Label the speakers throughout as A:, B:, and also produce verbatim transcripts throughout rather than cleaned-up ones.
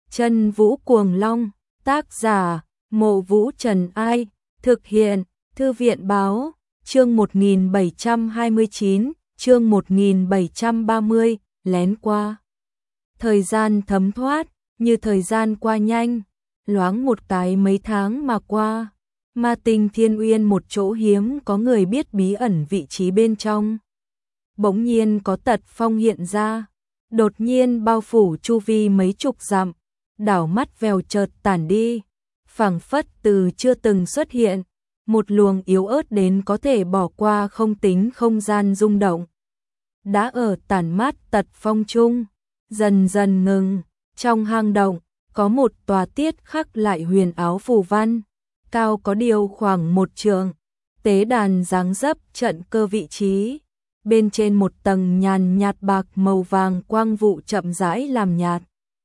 A: Chân Vũ Cuồng Long, tác giả, Mộ Vũ Trần Ai, thực hiện, Thư viện Báo, chương một nghìn bảy trăm hai mươi chín, chương một nghìn bảy trăm ba mươi, lén qua. Thời gian thấm thoát, như thời gian qua nhanh, loáng một cái mấy tháng mà qua. Ma Tinh Thiên Uyên một chỗ hiếm có người biết bí ẩn vị trí bên trong. Bỗng nhiên có tật phong hiện ra, đột nhiên bao phủ chu vi mấy chục dặm, đảo mắt vèo chợt tản đi, phảng phất từ chưa từng xuất hiện, một luồng yếu ớt đến có thể bỏ qua không tính không gian rung động. Đã ở tản mát tật phong chung, dần dần ngừng, trong hang động, có một tòa tiết khắc lại huyền áo phù văn, cao có điều khoảng một trượng, tế đàn dáng dấp trận cơ vị trí. Bên trên một tầng nhàn nhạt bạc màu vàng quang vụ chậm rãi làm nhạt.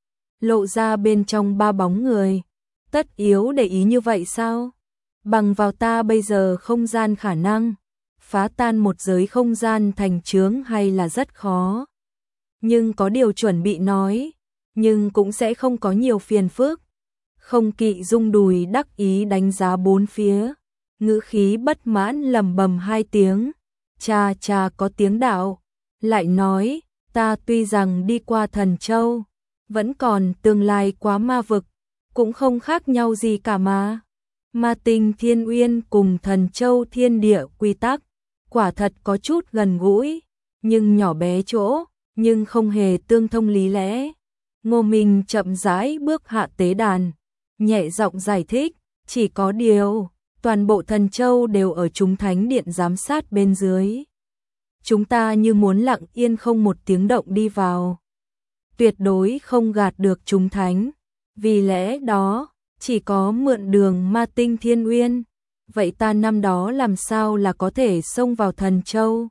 A: Lộ ra bên trong ba bóng người. Tất yếu để ý như vậy sao? Bằng vào ta bây giờ không gian khả năng, phá tan một giới không gian thành chướng hay là rất khó. Nhưng có điều chuẩn bị nói, nhưng cũng sẽ không có nhiều phiền phức. Không Kỵ rung đùi đắc ý đánh giá bốn phía, ngữ khí bất mãn lầm bầm hai tiếng. Cha cha có tiếng đạo, lại nói, ta tuy rằng đi qua Thần Châu, vẫn còn tương lai quá ma vực, cũng không khác nhau gì cả mà. Ma Tinh Thiên Uyên cùng Thần Châu thiên địa quy tắc, quả thật có chút gần gũi, nhưng nhỏ bé chỗ, nhưng không hề tương thông lý lẽ. Ngô Minh chậm rãi bước hạ tế đàn, nhẹ giọng giải thích, chỉ có điều, toàn bộ Thần Châu đều ở chúng thánh điện giám sát bên dưới. Chúng ta như muốn lặng yên không một tiếng động đi vào. Tuyệt đối không gạt được chúng thánh. Vì lẽ đó, chỉ có mượn đường Ma Tinh Thiên Uyên. Vậy ta năm đó làm sao là có thể xông vào Thần Châu,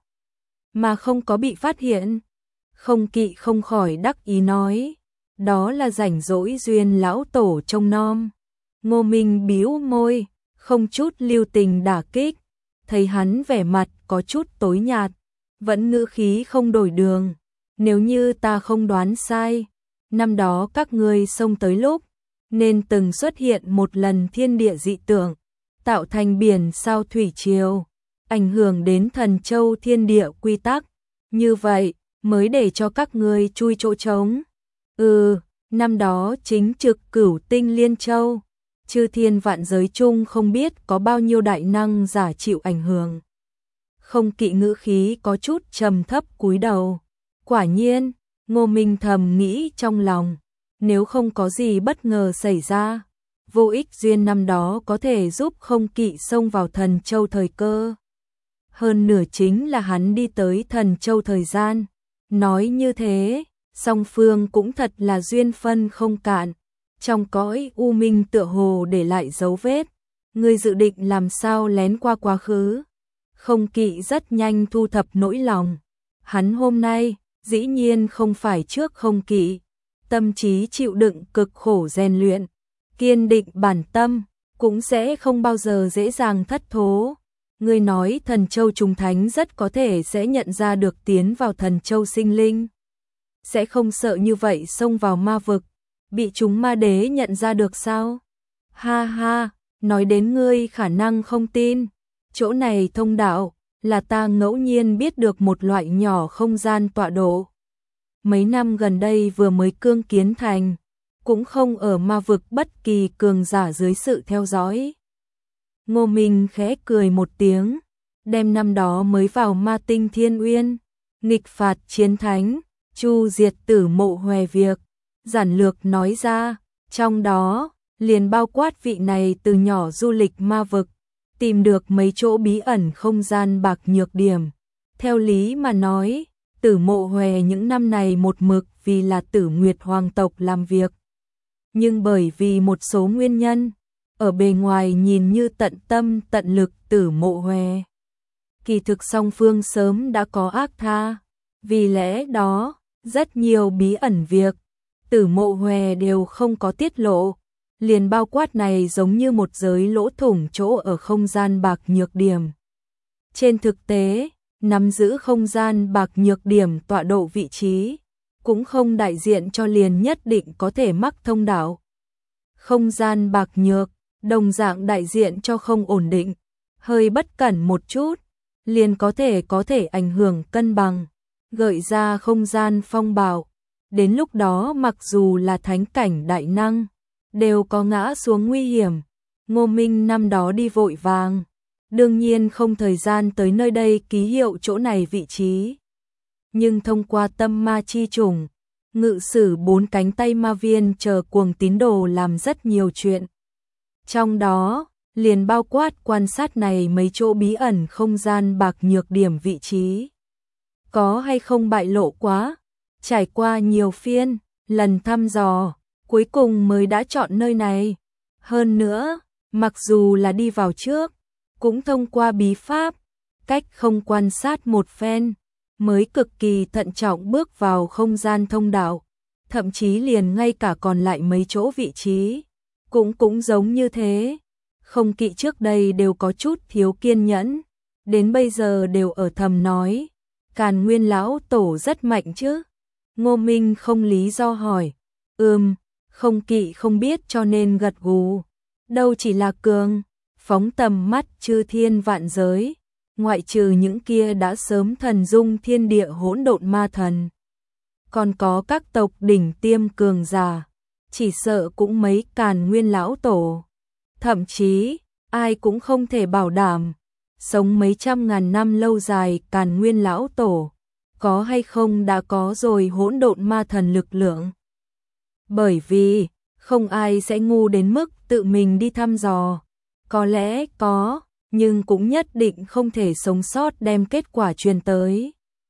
A: mà không có bị phát hiện? Không Kỵ không khỏi đắc ý nói. Đó là rảnh rỗi duyên lão tổ trông nom. Ngô Minh bĩu môi, không chút lưu tình đả kích. Thấy hắn vẻ mặt có chút tối nhạt, vẫn ngữ khí không đổi đường. Nếu như ta không đoán sai, năm đó các ngươi xông tới lúc, nên từng xuất hiện một lần thiên địa dị tượng, tạo thành biển sao thủy triều, ảnh hưởng đến Thần Châu thiên địa quy tắc. Như vậy, mới để cho các ngươi chui chỗ trống. Ừ, năm đó chính trực Cửu Tinh Liên Châu, chư thiên vạn giới chung không biết có bao nhiêu đại năng giả chịu ảnh hưởng. Không Kỵ ngữ khí có chút trầm thấp cúi đầu. Quả nhiên, Ngô Minh thầm nghĩ trong lòng, nếu không có gì bất ngờ xảy ra, vô ích duyên năm đó có thể giúp Không Kỵ xông vào Thần Châu thời cơ. Hơn nửa chính là hắn đi tới Thần Châu thời gian. Nói như thế, song phương cũng thật là duyên phân không cạn. Trong cõi u minh tựa hồ để lại dấu vết. Ngươi dự định làm sao lén qua quá khứ? Không Kỵ rất nhanh thu thập nỗi lòng. Hắn hôm nay, dĩ nhiên không phải trước Không Kỵ. Tâm trí chịu đựng cực khổ rèn luyện, kiên định bản tâm, cũng sẽ không bao giờ dễ dàng thất thố. Ngươi nói Thần Châu chúng thánh rất có thể sẽ nhận ra được tiến vào Thần Châu sinh linh. Sẽ không sợ như vậy xông vào ma vực, bị chúng ma đế nhận ra được sao? Ha ha, nói đến ngươi khả năng không tin. Chỗ này thông đạo, là ta ngẫu nhiên biết được một loại nhỏ không gian tọa độ. Mấy năm gần đây vừa mới cương kiến thành, cũng không ở ma vực bất kỳ cường giả dưới sự theo dõi. Ngô Minh khẽ cười một tiếng, đem năm đó mới vào Ma Tinh Thiên Uyên, nghịch phạt chiến thánh, chu diệt Tử Mộ Hòe việc, giản lược nói ra, trong đó, liền bao quát vị này từ nhỏ du lịch ma vực, tìm được mấy chỗ bí ẩn không gian bạc nhược điểm. Theo lý mà nói, Tử Mộ Hòe những năm này một mực vì là Tử Nguyệt Hoàng tộc làm việc. Nhưng bởi vì một số nguyên nhân, ở bề ngoài nhìn như tận tâm tận lực Tử Mộ Hòe, kỳ thực song phương sớm đã có ác tha. Vì lẽ đó, rất nhiều bí ẩn việc, Tử Mộ Hòe đều không có tiết lộ. Liền bao quát này giống như một giới lỗ thủng chỗ ở không gian bạc nhược điểm. Trên thực tế, nắm giữ không gian bạc nhược điểm tọa độ vị trí, cũng không đại diện cho liền nhất định có thể mắc thông đạo. Không gian bạc nhược, đồng dạng đại diện cho không ổn định, hơi bất cẩn một chút, liền có thể có thể ảnh hưởng cân bằng, gợi ra không gian phong bạo. Đến lúc đó mặc dù là thánh cảnh đại năng, đều có ngã xuống nguy hiểm. Ngô Minh năm đó đi vội vàng, đương nhiên không thời gian tới nơi đây ký hiệu chỗ này vị trí. Nhưng thông qua tâm ma chi trùng, ngự sử bốn cánh tay ma viên chờ cuồng tín đồ làm rất nhiều chuyện. Trong đó, liền bao quát quan sát này mấy chỗ bí ẩn không gian bạc nhược điểm vị trí. Có hay không bại lộ quá, trải qua nhiều phiên, lần thăm dò, cuối cùng mới đã chọn nơi này. Hơn nữa, mặc dù là đi vào trước, cũng thông qua bí pháp, cách không quan sát một phen, mới cực kỳ thận trọng bước vào không gian thông đạo, thậm chí liền ngay cả còn lại mấy chỗ vị trí, cũng cũng giống như thế. Không kỵ trước đây đều có chút thiếu kiên nhẫn, đến bây giờ đều ở thầm nói, Càn Nguyên lão tổ rất mạnh chứ. Ngô Minh không lý do hỏi, ừm, không kỵ không biết cho nên gật gù, đâu chỉ là cường, phóng tầm mắt chư thiên vạn giới, ngoại trừ những kia đã sớm thần dung thiên địa hỗn độn ma thần, còn có các tộc đỉnh tiêm cường giả, chỉ sợ cũng mấy Càn Nguyên lão tổ. Thậm chí, ai cũng không thể bảo đảm, sống mấy trăm ngàn năm lâu dài Càn Nguyên lão tổ, có hay không đã có rồi hỗn độn ma thần lực lượng. Bởi vì, không ai sẽ ngu đến mức tự mình đi thăm dò. Có lẽ có, nhưng cũng nhất định không thể sống sót đem kết quả truyền tới.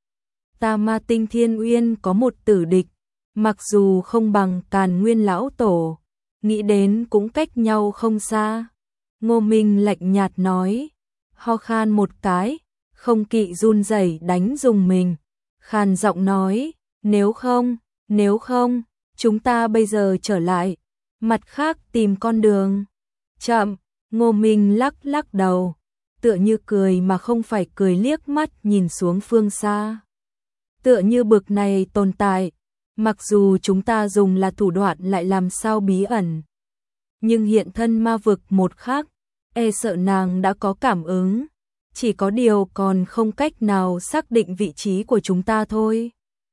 A: Ta Ma Tinh Thiên Uyên có một tử địch, mặc dù không bằng Càn Nguyên lão tổ, nghĩ đến cũng cách nhau không xa. Ngô Minh lạnh nhạt nói, ho khan một cái, không kỵ run rẩy đánh dùng mình, khàn giọng nói, nếu không, nếu không, chúng ta bây giờ trở lại, mặt khác tìm con đường. Chậm, Ngô Minh lắc lắc đầu, tựa như cười mà không phải cười, liếc mắt nhìn xuống phương xa. Tựa như bực này tồn tại, mặc dù chúng ta dùng là thủ đoạn lại làm sao bí ẩn. Nhưng hiện thân ma vực một khắc, e sợ nàng đã có cảm ứng, chỉ có điều còn không cách nào xác định vị trí của chúng ta thôi.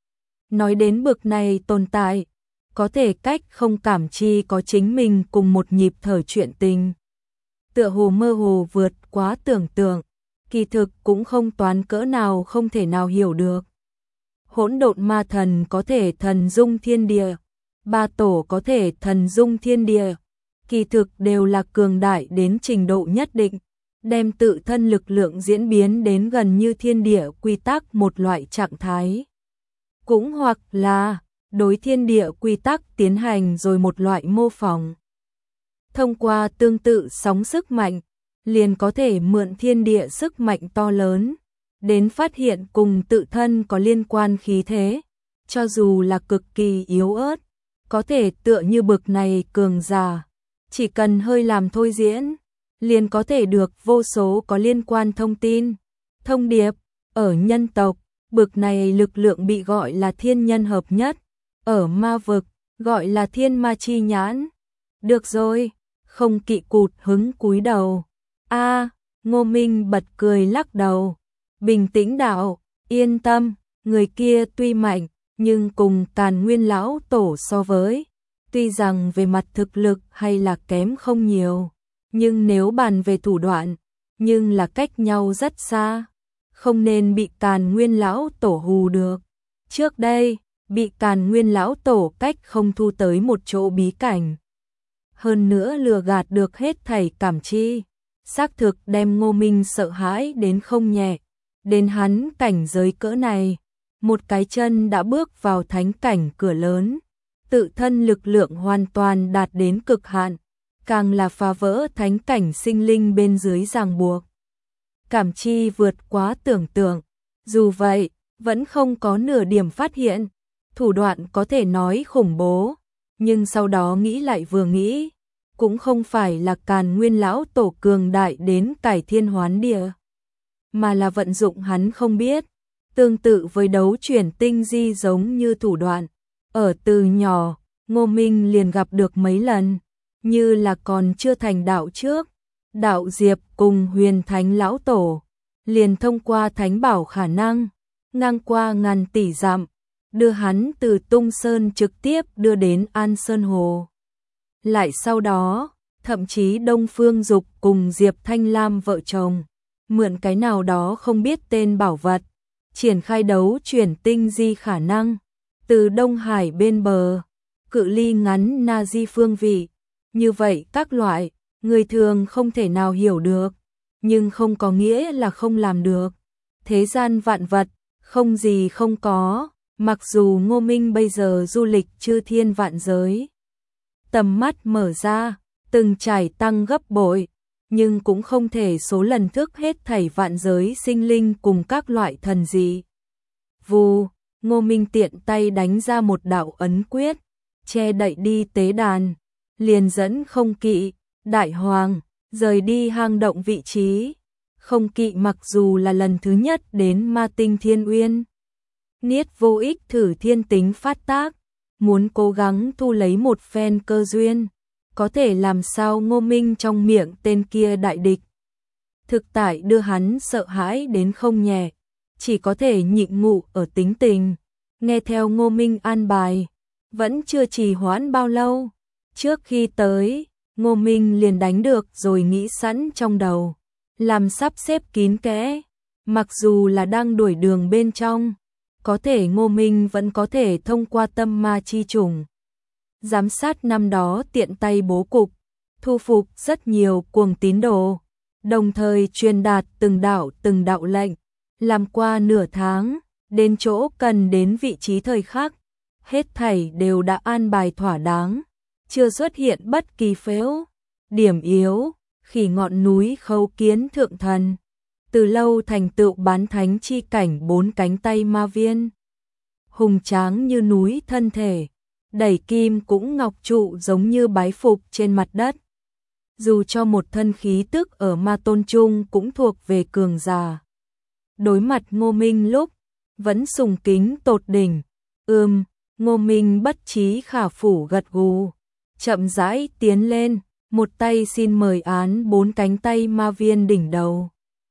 A: Nói đến bực này tồn tại, có thể cách không cảm chi có chính mình cùng một nhịp thở chuyện tình. Tựa hồ mơ hồ vượt quá tưởng tượng, kỳ thực cũng không toán cỡ nào không thể nào hiểu được. Hỗn độn ma thần có thể thần dung thiên địa, ba tổ có thể thần dung thiên địa, kỳ thực đều là cường đại đến trình độ nhất định, đem tự thân lực lượng diễn biến đến gần như thiên địa quy tắc một loại trạng thái. Cũng hoặc là đối thiên địa quy tắc tiến hành rồi một loại mô phỏng. Thông qua tương tự sóng sức mạnh, liền có thể mượn thiên địa sức mạnh to lớn, đến phát hiện cùng tự thân có liên quan khí thế, cho dù là cực kỳ yếu ớt, có thể tựa như bực này cường giả, chỉ cần hơi làm thôi diễn, liền có thể được vô số có liên quan thông tin, thông điệp. Ở nhân tộc, bực này lực lượng bị gọi là thiên nhân hợp nhất, ở ma vực, gọi là thiên ma chi nhãn. Được rồi, không kỵ cụt hứng cúi đầu. A, Ngô Minh bật cười lắc đầu, bình tĩnh đạo, yên tâm, người kia tuy mạnh, nhưng cùng Càn Nguyên lão tổ so với, tuy rằng về mặt thực lực hay là kém không nhiều, nhưng nếu bàn về thủ đoạn, nhưng là cách nhau rất xa, không nên bị Càn Nguyên lão tổ hù được. Trước đây, bị Càn Nguyên lão tổ cách không thu tới một chỗ bí cảnh. Hơn nữa lừa gạt được hết thảy cảm chi, xác thực đem Ngô Minh sợ hãi đến không nhẹ, đến hắn cảnh giới cỡ này, một cái chân đã bước vào thánh cảnh cửa lớn, tự thân lực lượng hoàn toàn đạt đến cực hạn, càng là phá vỡ thánh cảnh sinh linh bên dưới ràng buộc. Cảm chi vượt quá tưởng tượng, dù vậy, vẫn không có nửa điểm phát hiện, thủ đoạn có thể nói khủng bố, nhưng sau đó nghĩ lại vừa nghĩ, cũng không phải là Càn Nguyên lão tổ cường đại đến cải thiên hoán địa, mà là vận dụng hắn không biết, tương tự với đấu chuyển tinh di giống như thủ đoạn, Ở từ nhỏ, Ngô Minh liền gặp được mấy lần, như là còn chưa thành đạo trước. Đạo Diệp cùng Huyền Thánh Lão Tổ, liền thông qua Thánh Bảo khả năng, ngang qua ngàn tỷ dặm, đưa hắn từ Tung Sơn trực tiếp đưa đến An Sơn Hồ. Lại sau đó, thậm chí Đông Phương Dục cùng Diệp Thanh Lam vợ chồng, mượn cái nào đó không biết tên bảo vật, triển khai đấu chuyển tinh di khả năng, từ Đông Hải bên bờ, cự ly ngắn na di phương vị. Như vậy các loại, người thường không thể nào hiểu được, nhưng không có nghĩa là không làm được. Thế gian vạn vật, không gì không có, mặc dù Ngô Minh bây giờ du lịch chư thiên vạn giới, tầm mắt mở ra, từng trải tăng gấp bội, nhưng cũng không thể số lần thức hết thảy vạn giới sinh linh cùng các loại thần dị. Vù, Ngô Minh tiện tay đánh ra một đạo ấn quyết, che đậy đi tế đàn, liền dẫn Không Kỵ, Đại Hoàng, rời đi hang động vị trí. Không Kỵ mặc dù là lần thứ nhất đến Ma Tinh Thiên Uyên, Niết vô ích thử thiên tính phát tác, muốn cố gắng thu lấy một phen cơ duyên, có thể làm sao Ngô Minh trong miệng tên kia đại địch. Thực tại đưa hắn sợ hãi đến không nhẹ, chỉ có thể nhịn ngụ ở tính tình, nghe theo Ngô Minh an bài, vẫn chưa trì hoãn bao lâu. Trước khi tới, Ngô Minh liền đánh được rồi nghĩ sẵn trong đầu, làm sắp xếp kín kẽ, mặc dù là đang đuổi đường bên trong, có thể Ngô Minh vẫn có thể thông qua tâm ma chi trùng. Giám sát năm đó tiện tay bố cục, thu phục rất nhiều cuồng tín đồ, đồng thời truyền đạt từng đạo từng đạo lệnh, làm qua nửa tháng, đến chỗ cần đến vị trí thời khắc, hết thảy đều đã an bài thỏa đáng, chưa xuất hiện bất kỳ phếu, điểm yếu, khỉ ngọn núi Khâu Kiến thượng thần, từ lâu thành tựu bán thánh chi cảnh bốn cánh tay ma viên, hùng tráng như núi thân thể, đẩy kim cũng ngọc trụ giống như bái phục trên mặt đất. Dù cho một thân khí tức ở ma tôn trung cũng thuộc về cường giả. Đối mặt Ngô Minh lúc, vẫn sùng kính tột đỉnh. Ừm, Ngô Minh bất trí khả phủ gật gù, chậm rãi tiến lên, một tay xin mời án bốn cánh tay ma viên đỉnh đầu.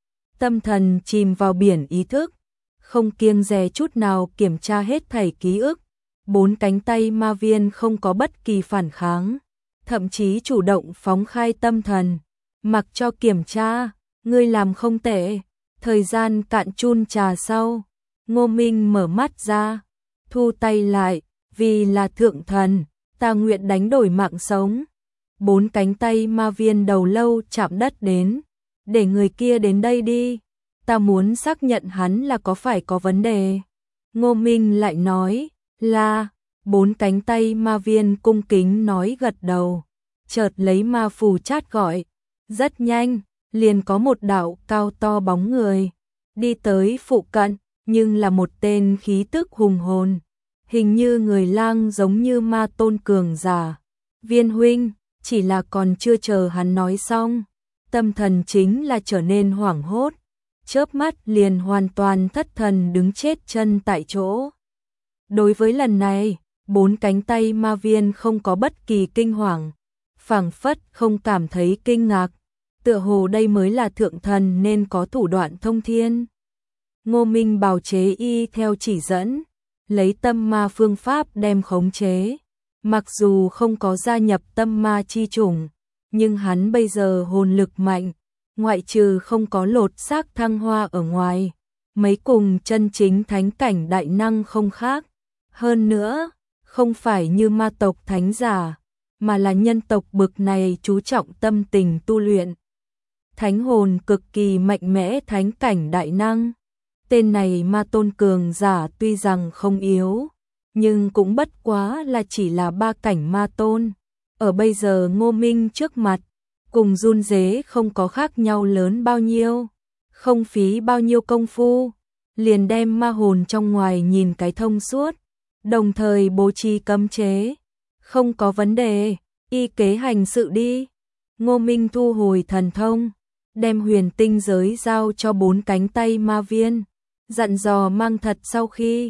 A: Tâm thần chìm vào biển ý thức, không kiêng dè chút nào kiểm tra hết thảy ký ức. Bốn cánh tay ma viên không có bất kỳ phản kháng, thậm chí chủ động phóng khai tâm thần, mặc cho kiểm tra, ngươi làm không tệ. Thời gian cạn chun trà sau, Ngô Minh mở mắt ra, thu tay lại, vì là thượng thần, ta nguyện đánh đổi mạng sống. Bốn cánh tay ma viên đầu lâu chạm đất đến, để người kia đến đây đi, ta muốn xác nhận hắn là có phải có vấn đề. Ngô Minh lại nói, là, bốn cánh tay ma viên cung kính nói gật đầu, chợt lấy ma phù chát gọi, rất nhanh, liền có một đạo cao to bóng người, đi tới phụ cận, nhưng là một tên khí tức hùng hồn, hình như người lang giống như ma tôn cường giả. Viên huynh, chỉ là còn chưa chờ hắn nói xong, tâm thần chính là trở nên hoảng hốt, chớp mắt liền hoàn toàn thất thần đứng chết chân tại chỗ. Đối với lần này, bốn cánh tay ma viên không có bất kỳ kinh hoàng, phảng phất không cảm thấy kinh ngạc, tựa hồ đây mới là thượng thần nên có thủ đoạn thông thiên. Ngô Minh bào chế y theo chỉ dẫn, lấy tâm ma phương pháp đem khống chế, mặc dù không có gia nhập tâm ma chi chủng, nhưng hắn bây giờ hồn lực mạnh, ngoại trừ không có lột xác thăng hoa ở ngoài, mấy cùng chân chính thánh cảnh đại năng không khác. Hơn nữa, không phải như ma tộc thánh giả, mà là nhân tộc bực này chú trọng tâm tình tu luyện. Thánh hồn cực kỳ mạnh mẽ thánh cảnh đại năng. Tên này ma tôn cường giả tuy rằng không yếu, nhưng cũng bất quá là chỉ là ba cảnh ma tôn. Ở bây giờ Ngô Minh trước mặt, cùng run rế không có khác nhau lớn bao nhiêu, không phí bao nhiêu công phu, liền đem ma hồn trong ngoài nhìn cái thông suốt, đồng thời bố trí cấm chế. Không có vấn đề, y kế hành sự đi. Ngô Minh thu hồi thần thông, đem huyền tinh giới giao cho bốn cánh tay ma viên, dặn dò mang thật sau khi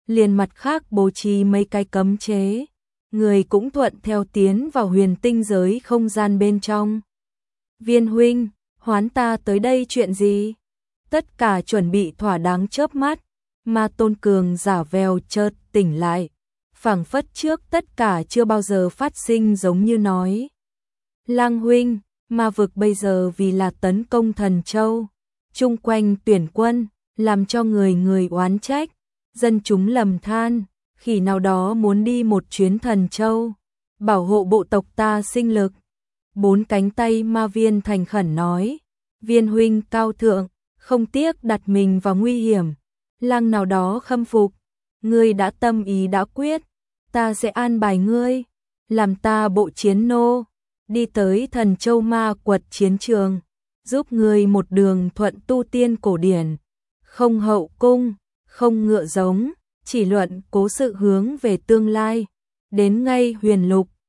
A: liền mặt khác bố trí mấy cái cấm chế, người cũng thuận theo tiến vào huyền tinh giới không gian bên trong. Viên huynh, hoán ta tới đây chuyện gì? Tất cả chuẩn bị thỏa đáng chớp mắt, mà Tôn Cường giả vèo chợt tỉnh lại, phảng phất trước tất cả chưa bao giờ phát sinh giống như nói. Lang huynh, ma vực bây giờ vì là tấn công Thần Châu, chung quanh tuyển quân, làm cho người người oán trách, dân chúng lầm than, khi nào đó muốn đi một chuyến Thần Châu, bảo hộ bộ tộc ta sinh lực. Bốn cánh tay ma viên thành khẩn nói, viên huynh cao thượng, không tiếc đặt mình vào nguy hiểm, lang nào đó khâm phục, ngươi đã tâm ý đã quyết, ta sẽ an bài ngươi, làm ta bộ chiến nô, đi tới Thần Châu ma quật chiến trường, giúp ngươi một đường thuận tu tiên cổ điển, không hậu cung, không ngựa giống, chỉ luận cố sự hướng về tương lai, đến ngay huyền lục,